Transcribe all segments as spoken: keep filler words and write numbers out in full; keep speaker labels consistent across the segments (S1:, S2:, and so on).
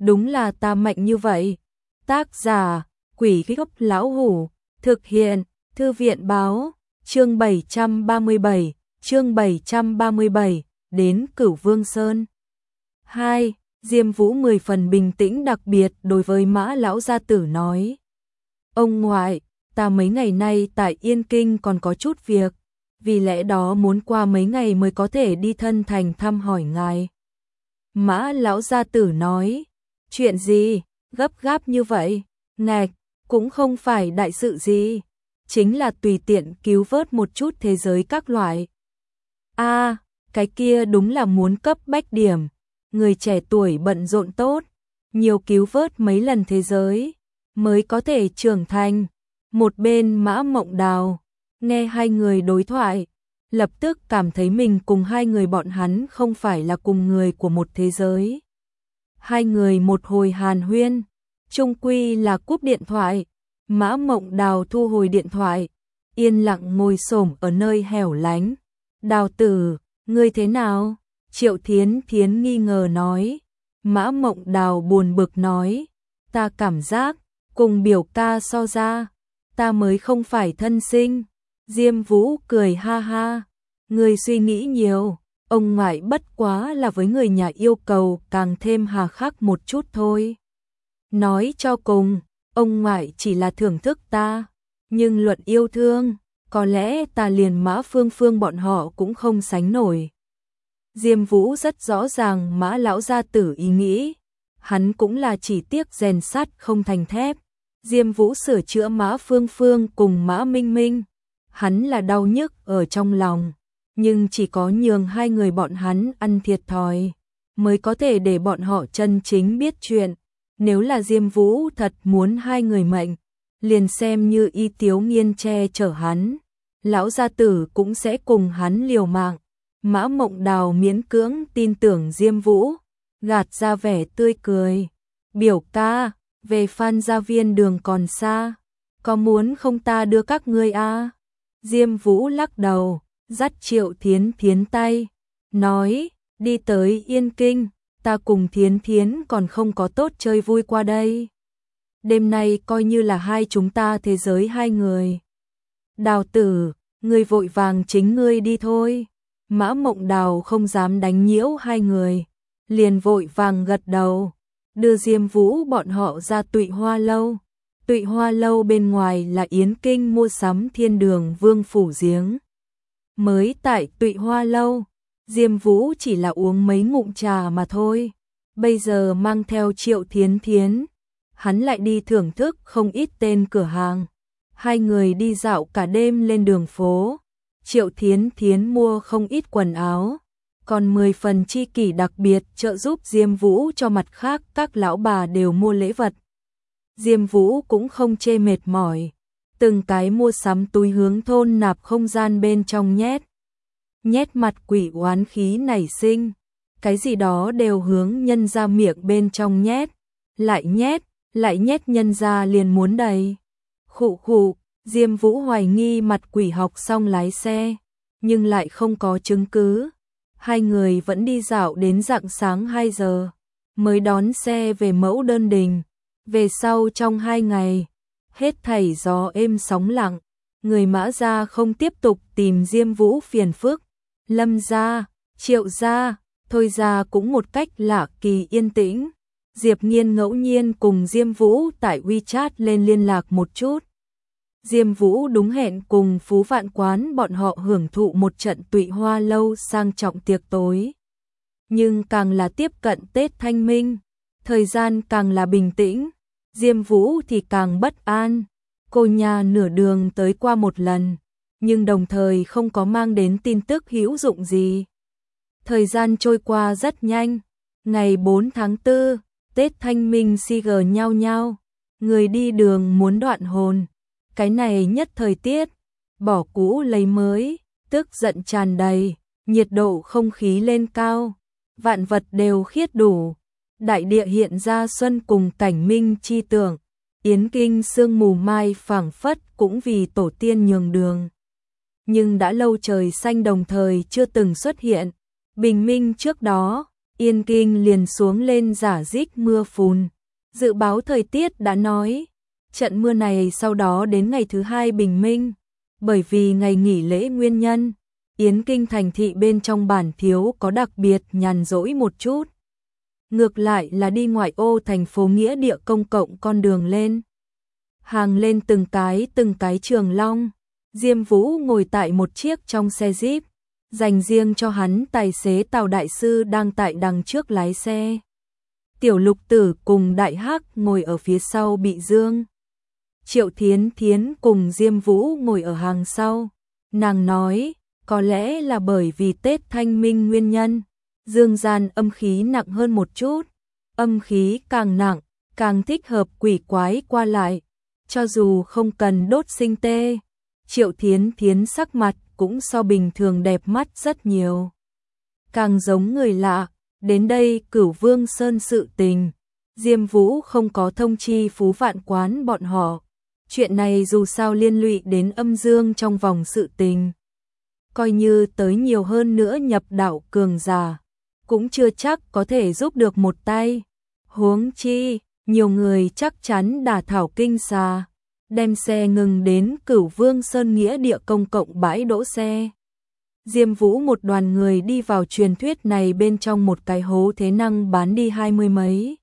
S1: đúng là ta mạnh như vậy. Tác giả, Quỷ Gốc Lão Hủ, thực hiện, Thư viện báo, chương bảy trăm ba mươi bảy, chương bảy trăm ba mươi bảy, đến Cửu Vương Sơn. hai. Diêm Vũ mười phần bình tĩnh, đặc biệt đối với Mã lão gia tử nói: "Ông ngoại, ta mấy ngày nay tại Yên Kinh còn có chút việc, vì lẽ đó muốn qua mấy ngày mới có thể đi thân thành thăm hỏi ngài." Mã lão gia tử nói: "Chuyện gì, gấp gáp như vậy?" "Ngạch, cũng không phải đại sự gì, chính là tùy tiện cứu vớt một chút thế giới các loại." "A, à, cái kia đúng là muốn cấp bách điểm, người trẻ tuổi bận rộn tốt, nhiều cứu vớt mấy lần thế giới mới có thể trưởng thành." Một bên Mã Mộng Đào nghe hai người đối thoại, lập tức cảm thấy mình cùng hai người bọn hắn không phải là cùng người của một thế giới. Hai người một hồi hàn huyên, chung quy là cúp điện thoại. Mã Mộng Đào thu hồi điện thoại, yên lặng ngồi xổm ở nơi hẻo lánh. "Đào tử, ngươi thế nào?" Triệu Thiến Thiến nghi ngờ nói. Mã Mộng Đào buồn bực nói: "Ta cảm giác, cùng biểu ca so ra, ta mới không phải thân sinh." Diêm Vũ cười ha ha: "Ngươi suy nghĩ nhiều, ông ngoại bất quá là với người nhà yêu cầu càng thêm hà khắc một chút thôi. Nói cho cùng, ông ngoại chỉ là thưởng thức ta, nhưng luận yêu thương, có lẽ ta liền Mã Phương Phương bọn họ cũng không sánh nổi." Diêm Vũ rất rõ ràng Mã lão gia tử ý nghĩ, hắn cũng là chỉ tiếc rèn sắt không thành thép. Diêm Vũ sửa chữa Mã Phương Phương cùng Mã Minh Minh, hắn là đau nhức ở trong lòng, nhưng chỉ có nhường hai người bọn hắn ăn thiệt thòi, mới có thể để bọn họ chân chính biết chuyện. Nếu là Diêm Vũ thật muốn hai người mệnh, liền xem như Y Tiếu Nghiên che chở hắn, lão gia tử cũng sẽ cùng hắn liều mạng. Mã Mộng Đào miễn cưỡng tin tưởng Diêm Vũ, gạt ra vẻ tươi cười: "Biểu ca, về Phan Gia Viên đường còn xa, có muốn không ta đưa các ngươi a?" À? Diêm Vũ lắc đầu, dắt Triệu Thiến Thiến tay, nói: "Đi tới Yên Kinh, ta cùng Thiến Thiến còn không có tốt chơi vui qua đây. Đêm nay coi như là hai chúng ta thế giới hai người." "Đào tử, ngươi vội vàng chính ngươi đi thôi." Mã Mộng Đào không dám đánh nhiễu hai người, liền vội vàng gật đầu, đưa Diêm Vũ bọn họ ra Tụy Hoa Lâu. Tụy Hoa Lâu bên ngoài là Yến Kinh mua sắm thiên đường vương phủ giếng. Mới tại Tụy Hoa Lâu, Diêm Vũ chỉ là uống mấy ngụm trà mà thôi. Bây giờ mang theo Triệu Thiến Thiến, hắn lại đi thưởng thức không ít tên cửa hàng. Hai người đi dạo cả đêm lên đường phố. Triệu Thiến Thiến mua không ít quần áo, còn mười phần chi kỷ đặc biệt trợ giúp Diêm Vũ cho mặt khác các lão bà đều mua lễ vật. Diêm Vũ cũng không chê mệt mỏi, từng cái mua sắm túi hướng thôn nạp không gian bên trong nhét. Nhét mặt quỷ oán khí nảy sinh, cái gì đó đều hướng nhân ra miệng bên trong nhét, lại nhét, lại nhét nhân ra liền muốn đầy. Khụ khụ, Diêm Vũ hoài nghi mặt quỷ học xong lái xe, nhưng lại không có chứng cứ. Hai người vẫn đi dạo đến rạng sáng hai giờ, mới đón xe về Mẫu Đơn Đình. Về sau trong hai ngày, hết thảy gió êm sóng lặng, người Mã gia không tiếp tục tìm Diêm Vũ phiền phức. Lâm gia, Triệu gia, Thôi gia cũng một cách lạ kỳ yên tĩnh. Diệp Nghiên ngẫu nhiên cùng Diêm Vũ tại WeChat lên liên lạc một chút. Diêm Vũ đúng hẹn cùng Phú Vạn Quán bọn họ hưởng thụ một trận Tụy Hoa Lâu sang trọng tiệc tối. Nhưng càng là tiếp cận Tết Thanh Minh, thời gian càng là bình tĩnh, Diêm Vũ thì càng bất an. Cô nhà nửa đường tới qua một lần, nhưng đồng thời không có mang đến tin tức hữu dụng gì. Thời gian trôi qua rất nhanh, ngày bốn tháng tư, Tết Thanh Minh si gờ nhau nhau, người đi đường muốn đoạn hồn. Cái này nhất thời tiết, bỏ cũ lấy mới, tức giận tràn đầy, nhiệt độ không khí lên cao, vạn vật đều khiết đủ, đại địa hiện ra xuân cùng cảnh minh chi tưởng. Yến Kinh sương mù mai phảng phất cũng vì tổ tiên nhường đường. Nhưng đã lâu trời xanh đồng thời chưa từng xuất hiện. Bình minh trước đó, Yên Kinh liền xuống lên rả rích mưa phùn. Dự báo thời tiết đã nói, trận mưa này sau đó đến ngày thứ hai bình minh, bởi vì ngày nghỉ lễ nguyên nhân, Yến Kinh thành thị bên trong bản thiếu có đặc biệt nhàn rỗi một chút. Ngược lại là đi ngoại ô thành phố nghĩa địa công cộng con đường lên. Hàng lên từng cái từng cái trường long, Diêm Vũ ngồi tại một chiếc trong xe Jeep, dành riêng cho hắn tài xế Tào Đại Sư đang tại đằng trước lái xe. Tiểu Lục Tử cùng Đại Hắc ngồi ở phía sau bị dương. Triệu Thiến Thiến cùng Diêm Vũ ngồi ở hàng sau. Nàng nói, có lẽ là bởi vì Tết Thanh Minh nguyên nhân, dương gian âm khí nặng hơn một chút. Âm khí càng nặng, càng thích hợp quỷ quái qua lại. Cho dù không cần đốt sinh tê, Triệu Thiến Thiến sắc mặt cũng so bình thường đẹp mắt rất nhiều. Càng giống người lạ, đến đây Cửu Vương Sơn sự tình. Diêm Vũ không có thông chi Phú Vạn Quán bọn họ. Chuyện này dù sao liên lụy đến âm dương trong vòng sự tình. Coi như tới nhiều hơn nữa nhập đạo cường giả, cũng chưa chắc có thể giúp được một tay. Huống chi, nhiều người chắc chắn đả thảo kinh xà, đem xe ngừng đến Cửu Vương Sơn nghĩa địa công cộng bãi đỗ xe. Diêm Vũ một đoàn người đi vào truyền thuyết này bên trong một cái hố thế năng bán đi hai mươi mấy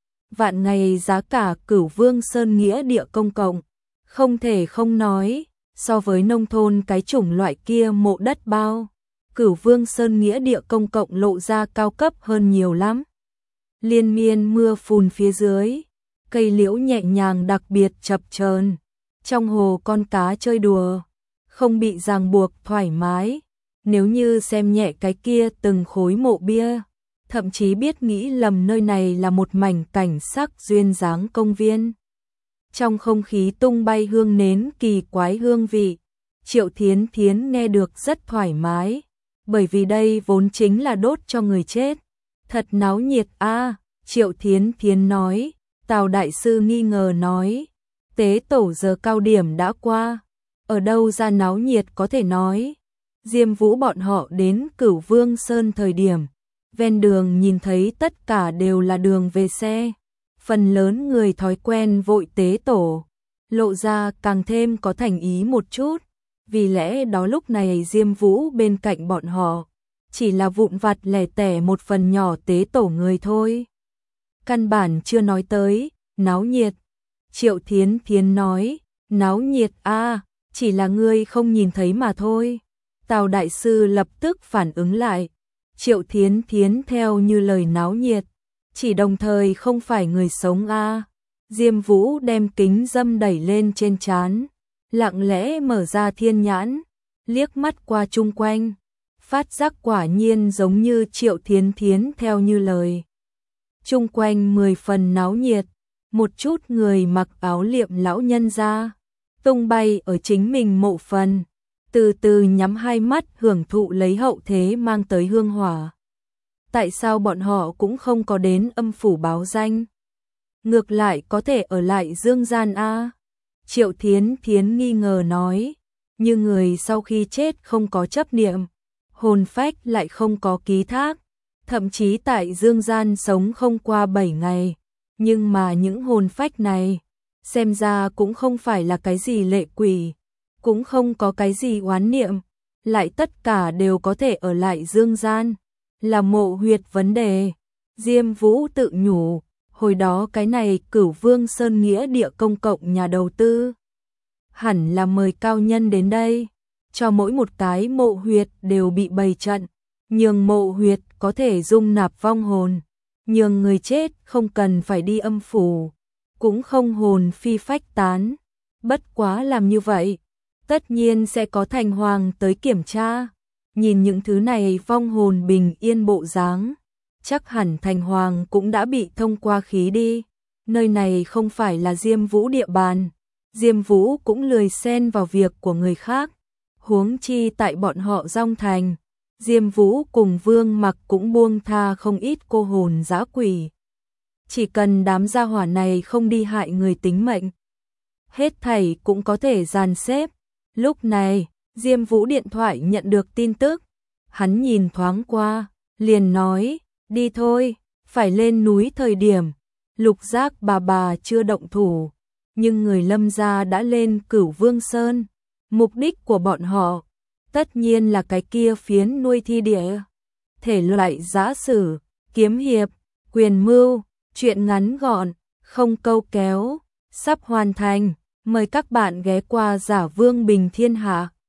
S1: vạn ngày giá cả Cửu Vương Sơn nghĩa địa công cộng. Không thể không nói, so với nông thôn cái chủng loại kia mộ đất bao, Cửu Vương Sơn nghĩa địa công cộng lộ ra cao cấp hơn nhiều lắm. Liên miên mưa phùn phía dưới, cây liễu nhẹ nhàng đặc biệt chập chờn, trong hồ con cá chơi đùa, không bị ràng buộc thoải mái. Nếu như xem nhẹ cái kia từng khối mộ bia, thậm chí biết nghĩ lầm nơi này là một mảnh cảnh sắc duyên dáng công viên. Trong không khí tung bay hương nến kỳ quái hương vị, Triệu Thiến Thiến nghe được rất thoải mái, bởi vì đây vốn chính là đốt cho người chết. Thật náo nhiệt a, à, Triệu Thiến Thiến nói. Tào Đại Sư nghi ngờ nói, tế tổ giờ cao điểm đã qua, ở đâu ra náo nhiệt có thể nói. Diêm Vũ bọn họ đến Cửu Vương Sơn thời điểm, ven đường nhìn thấy tất cả đều là đường về xe. Phần lớn người thói quen vội tế tổ, lộ ra càng thêm có thành ý một chút. Vì lẽ đó lúc này Diêm Vũ bên cạnh bọn họ, chỉ là vụn vặt lẻ tẻ một phần nhỏ tế tổ người thôi. Căn bản chưa nói tới, náo nhiệt. Triệu Thiến Thiến nói, náo nhiệt a, à, chỉ là ngươi không nhìn thấy mà thôi. Tào Đại Sư lập tức phản ứng lại. Triệu Thiến Thiến theo như lời náo nhiệt, chỉ đồng thời không phải người sống a. À. Diêm Vũ đem kính dâm đẩy lên trên trán, lặng lẽ mở ra thiên nhãn, liếc mắt qua chung quanh, phát giác quả nhiên giống như Triệu Thiến Thiến theo như lời. Chung quanh mười phần náo nhiệt, một chút người mặc áo liệm lão nhân ra, tung bay ở chính mình mộ phần, từ từ nhắm hai mắt hưởng thụ lấy hậu thế mang tới hương hỏa. Tại sao bọn họ cũng không có đến âm phủ báo danh? Ngược lại có thể ở lại dương gian a? Triệu Thiến Thiến nghi ngờ nói, như người sau khi chết không có chấp niệm, hồn phách lại không có ký thác, thậm chí tại dương gian sống không qua bảy ngày, nhưng mà những hồn phách này, xem ra cũng không phải là cái gì lệ quỷ, cũng không có cái gì oán niệm, lại tất cả đều có thể ở lại dương gian, là mộ huyệt vấn đề. Diêm Vũ tự nhủ, hồi đó cái này Cửu Vương Sơn nghĩa địa công cộng nhà đầu tư, hẳn là mời cao nhân đến đây, cho mỗi một cái mộ huyệt đều bị bày trận, nhường mộ huyệt có thể dung nạp vong hồn, nhường người chết không cần phải đi âm phủ, cũng không hồn phi phách tán. Bất quá làm như vậy, tất nhiên sẽ có thành hoàng tới kiểm tra, nhìn những thứ này vong hồn bình yên bộ dáng, chắc hẳn thành hoàng cũng đã bị thông qua khí đi. Nơi này không phải là Diêm Vũ địa bàn, Diêm Vũ cũng lười xen vào việc của người khác, huống chi tại bọn họ Dong Thành, Diêm Vũ cùng Vương Mặc cũng buông tha không ít cô hồn dã quỷ. Chỉ cần đám gia hỏa này không đi hại người tính mệnh, hết thảy cũng có thể dàn xếp. Lúc này, Diêm Vũ điện thoại nhận được tin tức, hắn nhìn thoáng qua, liền nói, Đi thôi, phải lên núi thời điểm, Lục Giác bà bà chưa động thủ, nhưng người Lâm gia đã lên Cửu Vương Sơn. Mục đích của bọn họ, tất nhiên là cái kia phiến nuôi thi địa. Thể loại giã sử, kiếm hiệp, quyền mưu, truyện ngắn gọn, không câu kéo, sắp hoàn thành. Mời các bạn ghé qua Giả Vương Bình Thiên Hạ.